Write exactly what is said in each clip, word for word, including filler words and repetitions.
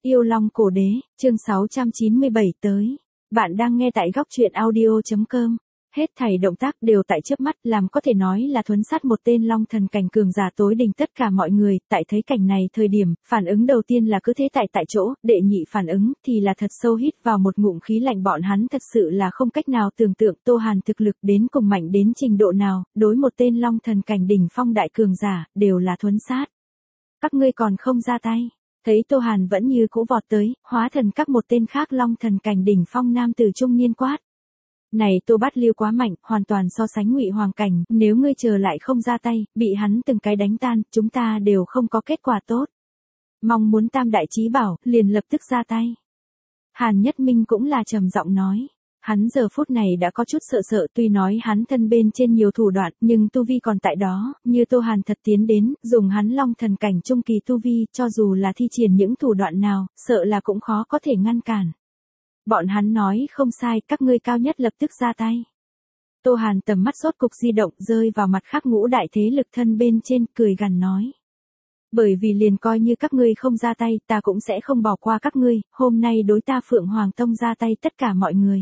Yêu Long Cổ Đế, chương sáu trăm chín mươi bảy tới. Bạn đang nghe tại góc truyện audio chấm com. Hết thảy động tác đều tại chớp mắt, làm có thể nói là thuấn sát một tên long thần cảnh cường giả tối đỉnh tất cả mọi người. Tại thấy cảnh này thời điểm, phản ứng đầu tiên là cứ thế tại tại chỗ, đệ nhị phản ứng thì là thật sâu hít vào một ngụm khí lạnh. Bọn hắn thật sự là không cách nào tưởng tượng Tô Hàn thực lực đến cùng mạnh đến trình độ nào, đối một tên long thần cảnh đỉnh phong đại cường giả, đều là thuấn sát. Các ngươi còn không ra tay. Thấy Tô Hàn vẫn như cũ vọt tới, hóa thần các một tên khác long thần cảnh đỉnh phong nam tử trung niên quát. Này Tô Bát Lưu quá mạnh, hoàn toàn so sánh Ngụy Hoàng cảnh, nếu ngươi chờ lại không ra tay, bị hắn từng cái đánh tan, chúng ta đều không có kết quả tốt. Mong muốn tam đại chí bảo, liền lập tức ra tay. Hàn Nhất Minh cũng là trầm giọng nói. Hắn giờ phút này đã có chút sợ sợ, tuy nói hắn thân bên trên nhiều thủ đoạn, nhưng tu vi còn tại đó, như Tô Hàn thật tiến đến, dùng hắn long thần cảnh trung kỳ tu vi, cho dù là thi triển những thủ đoạn nào, sợ là cũng khó có thể ngăn cản. Bọn hắn nói không sai, các ngươi cao nhất lập tức ra tay. Tô Hàn tầm mắt rốt cục di động rơi vào mặt khác ngũ đại thế lực thân bên trên, cười gằn nói. Bởi vì liền coi như các ngươi không ra tay, ta cũng sẽ không bỏ qua các ngươi, hôm nay đối ta Phượng Hoàng Tông ra tay tất cả mọi người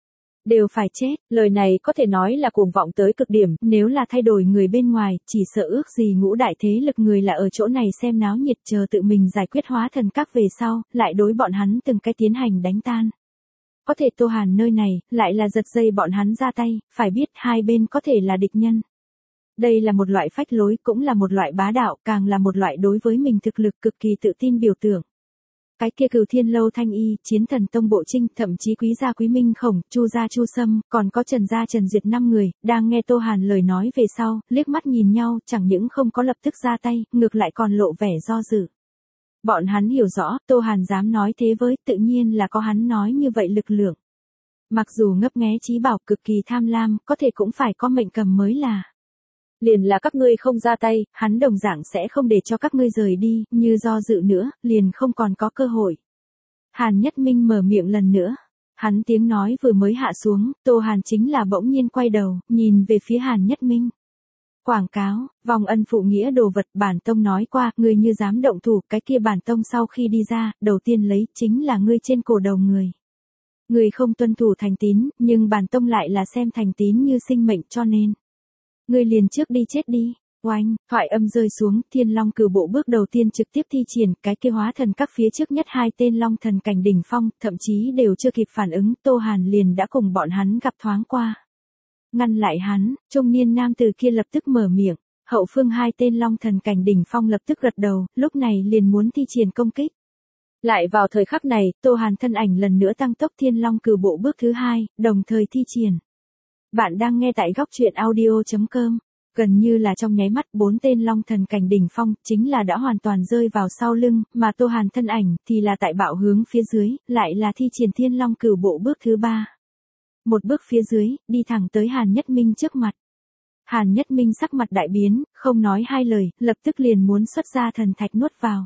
đều phải chết. Lời này có thể nói là cuồng vọng tới cực điểm, nếu là thay đổi người bên ngoài, chỉ sợ ước gì ngũ đại thế lực người là ở chỗ này xem náo nhiệt chờ tự mình giải quyết hóa thần các về sau, lại đối bọn hắn từng cái tiến hành đánh tan. Có thể Tô Hàn nơi này, lại là giật dây bọn hắn ra tay, phải biết hai bên có thể là địch nhân. Đây là một loại phách lối, cũng là một loại bá đạo, càng là một loại đối với mình thực lực cực kỳ tự tin biểu tượng. Cái kia Cửu Thiên Lâu Thanh Y, Chiến Thần Tông Bộ Trinh, thậm chí Quý gia Quý Minh Khổng, Chu gia Chu Sâm, còn có Trần gia Trần Duyệt năm người, đang nghe Tô Hàn lời nói về sau, liếc mắt nhìn nhau, chẳng những không có lập tức ra tay, ngược lại còn lộ vẻ do dự. Bọn hắn hiểu rõ, Tô Hàn dám nói thế với, tự nhiên là có hắn nói như vậy lực lượng. Mặc dù ngấp nghé chí bảo cực kỳ tham lam, có thể cũng phải có mệnh cầm mới là. Liền là các ngươi không ra tay, hắn đồng dạng sẽ không để cho các ngươi rời đi, như do dự nữa, liền không còn có cơ hội. Hàn Nhất Minh mở miệng lần nữa. Hắn tiếng nói vừa mới hạ xuống, Tô Hàn chính là bỗng nhiên quay đầu, nhìn về phía Hàn Nhất Minh. Quảng cáo, vòng ân phụ nghĩa đồ vật, bản tông nói qua, ngươi như dám động thủ, cái kia bản tông sau khi đi ra, đầu tiên lấy chính là ngươi trên cổ đầu người. Ngươi không tuân thủ thành tín, nhưng bản tông lại là xem thành tín như sinh mệnh, cho nên ngươi liền trước đi chết đi. Oanh, thoại âm rơi xuống, Thiên Long Cửu Bộ bước đầu tiên trực tiếp thi triển, cái kia hóa thần các phía trước nhất hai tên long thần cảnh đỉnh phong, thậm chí đều chưa kịp phản ứng, Tô Hàn liền đã cùng bọn hắn gặp thoáng qua. Ngăn lại hắn, trung niên nam tử kia lập tức mở miệng, hậu phương hai tên long thần cảnh đỉnh phong lập tức gật đầu, lúc này liền muốn thi triển công kích. Lại vào thời khắc này, Tô Hàn thân ảnh lần nữa tăng tốc Thiên Long Cửu Bộ bước thứ hai, đồng thời thi triển. Bạn đang nghe tại góc truyện audio chấm com. Gần như là trong nháy mắt, bốn tên long thần cảnh đỉnh phong chính là đã hoàn toàn rơi vào sau lưng, mà Tô Hàn thân ảnh thì là tại bạo hướng phía dưới, lại là thi triển Thiên Long Cửu Bộ bước thứ ba. Một bước phía dưới, đi thẳng tới Hàn Nhất Minh trước mặt. Hàn Nhất Minh sắc mặt đại biến, không nói hai lời, lập tức liền muốn xuất ra thần thạch nuốt vào.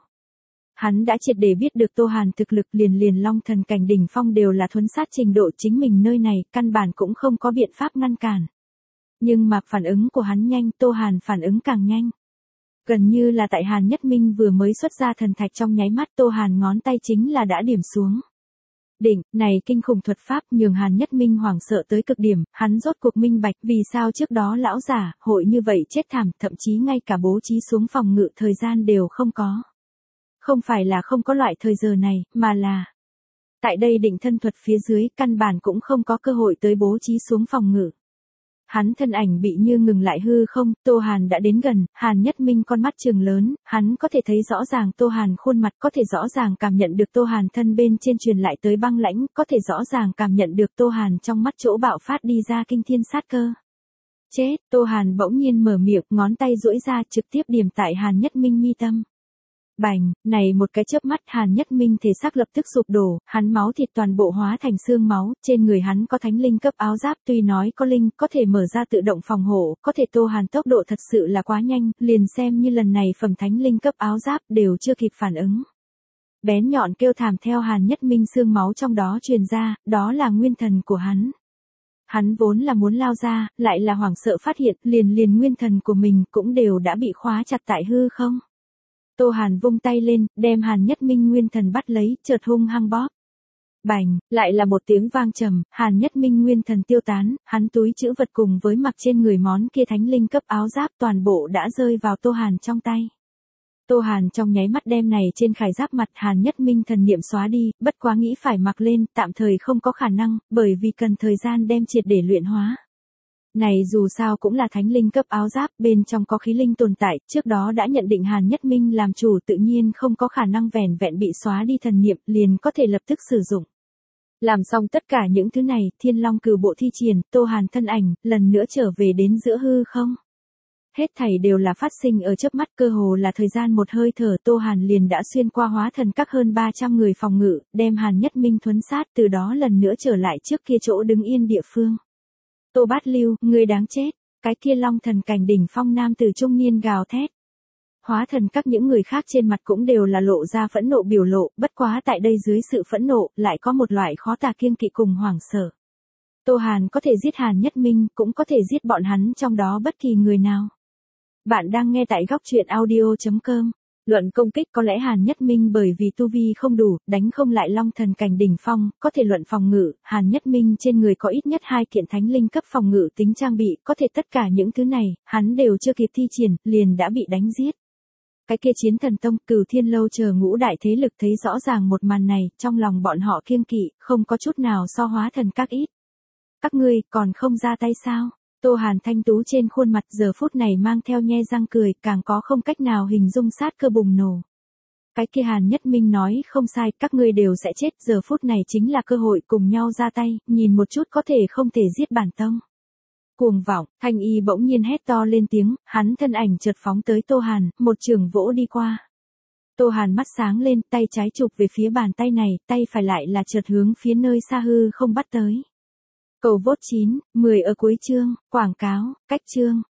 Hắn đã triệt để biết được Tô Hàn thực lực, liền liền long thần cảnh đỉnh phong đều là thuấn sát trình độ, chính mình nơi này, căn bản cũng không có biện pháp ngăn cản. Nhưng mà phản ứng của hắn nhanh, Tô Hàn phản ứng càng nhanh. Gần như là tại Hàn Nhất Minh vừa mới xuất ra thần thạch trong nháy mắt, Tô Hàn ngón tay chính là đã điểm xuống. Đỉnh, này kinh khủng thuật pháp nhường Hàn Nhất Minh hoảng sợ tới cực điểm, hắn rốt cuộc minh bạch vì sao trước đó lão giả, hội như vậy chết thảm, thậm chí ngay cả bố trí xuống phòng ngự thời gian đều không có. Không phải là không có loại thời giờ này, mà là tại đây định thân thuật phía dưới, căn bản cũng không có cơ hội tới bố trí xuống phòng ngự. Hắn thân ảnh bị như ngừng lại hư không, Tô Hàn đã đến gần, Hàn Nhất Minh con mắt trừng lớn, hắn có thể thấy rõ ràng Tô Hàn khuôn mặt, có thể rõ ràng cảm nhận được Tô Hàn thân bên trên truyền lại tới băng lãnh, có thể rõ ràng cảm nhận được Tô Hàn trong mắt chỗ bạo phát đi ra kinh thiên sát cơ. Chết, Tô Hàn bỗng nhiên mở miệng, ngón tay duỗi ra trực tiếp điểm tại Hàn Nhất Minh mi tâm. Bành, này một cái chớp mắt Hàn Nhất Minh thể xác lập tức sụp đổ, hắn máu thịt toàn bộ hóa thành xương máu, trên người hắn có thánh linh cấp áo giáp, tuy nói có linh, có thể mở ra tự động phòng hộ, có thể Tô Hàn tốc độ thật sự là quá nhanh, liền xem như lần này phẩm thánh linh cấp áo giáp đều chưa kịp phản ứng. Bén nhọn kêu thảm theo Hàn Nhất Minh xương máu trong đó truyền ra, đó là nguyên thần của hắn. Hắn vốn là muốn lao ra, lại là hoảng sợ phát hiện, liền liền nguyên thần của mình cũng đều đã bị khóa chặt tại hư không. Tô Hàn vung tay lên, đem Hàn Nhất Minh nguyên thần bắt lấy, chợt hung hăng bóp. Bành, lại là một tiếng vang trầm, Hàn Nhất Minh nguyên thần tiêu tán, hắn túi trữ vật cùng với mặc trên người món kia thánh linh cấp áo giáp toàn bộ đã rơi vào Tô Hàn trong tay. Tô Hàn trong nháy mắt đem này trên khải giáp mặt Hàn Nhất Minh thần niệm xóa đi, bất quá nghĩ phải mặc lên, tạm thời không có khả năng, bởi vì cần thời gian đem triệt để luyện hóa. Này dù sao cũng là thánh linh cấp áo giáp, bên trong có khí linh tồn tại, trước đó đã nhận định Hàn Nhất Minh làm chủ tự nhiên không có khả năng vẻn vẹn bị xóa đi thần niệm, liền có thể lập tức sử dụng. Làm xong tất cả những thứ này, Thiên Long Cửu bộ thi triển, Tô Hàn thân ảnh, lần nữa trở về đến giữa hư không. Hết thảy đều là phát sinh ở chớp mắt, cơ hồ là thời gian một hơi thở, Tô Hàn liền đã xuyên qua hóa thần các hơn ba trăm người phòng ngự, đem Hàn Nhất Minh thuấn sát, từ đó lần nữa trở lại trước kia chỗ đứng yên địa phương. Tô Bát Lưu, ngươi đáng chết, cái kia Long thần cảnh đỉnh phong nam tử trung niên gào thét. Hóa thần các những người khác trên mặt cũng đều là lộ ra phẫn nộ biểu lộ, bất quá tại đây dưới sự phẫn nộ, lại có một loại khó tả kiêng kỵ cùng hoảng sợ. Tô Hàn có thể giết Hàn Nhất Minh, cũng có thể giết bọn hắn trong đó bất kỳ người nào. Bạn đang nghe tại góc truyện audio chấm com. Luận công kích có lẽ Hàn Nhất Minh bởi vì tu vi không đủ, đánh không lại Long thần cảnh đỉnh phong, có thể luận phòng ngự, Hàn Nhất Minh trên người có ít nhất hai kiện thánh linh cấp phòng ngự tính trang bị, có thể tất cả những thứ này, hắn đều chưa kịp thi triển, liền đã bị đánh giết. Cái kia Chiến Thần Tông, Cửu Thiên Lâu chờ ngũ đại thế lực thấy rõ ràng một màn này, trong lòng bọn họ kiêng kỵ, không có chút nào so hóa thần các ít. Các ngươi còn không ra tay sao? Tô Hàn thanh tú trên khuôn mặt giờ phút này mang theo nhe răng cười, càng có không cách nào hình dung sát cơ bùng nổ. Cái kia Hàn Nhất Minh nói không sai, các ngươi đều sẽ chết, giờ phút này chính là cơ hội cùng nhau ra tay, nhìn một chút có thể không thể giết bản tông. Cuồng vọng, Thanh Y bỗng nhiên hét to lên tiếng, hắn thân ảnh chợt phóng tới Tô Hàn, một trường vỗ đi qua. Tô Hàn mắt sáng lên, tay trái chụp về phía bàn tay này, tay phải lại là chợt hướng phía nơi xa hư không bắt tới. Cầu vote chín, mười ở cuối chương, quảng cáo, cách chương.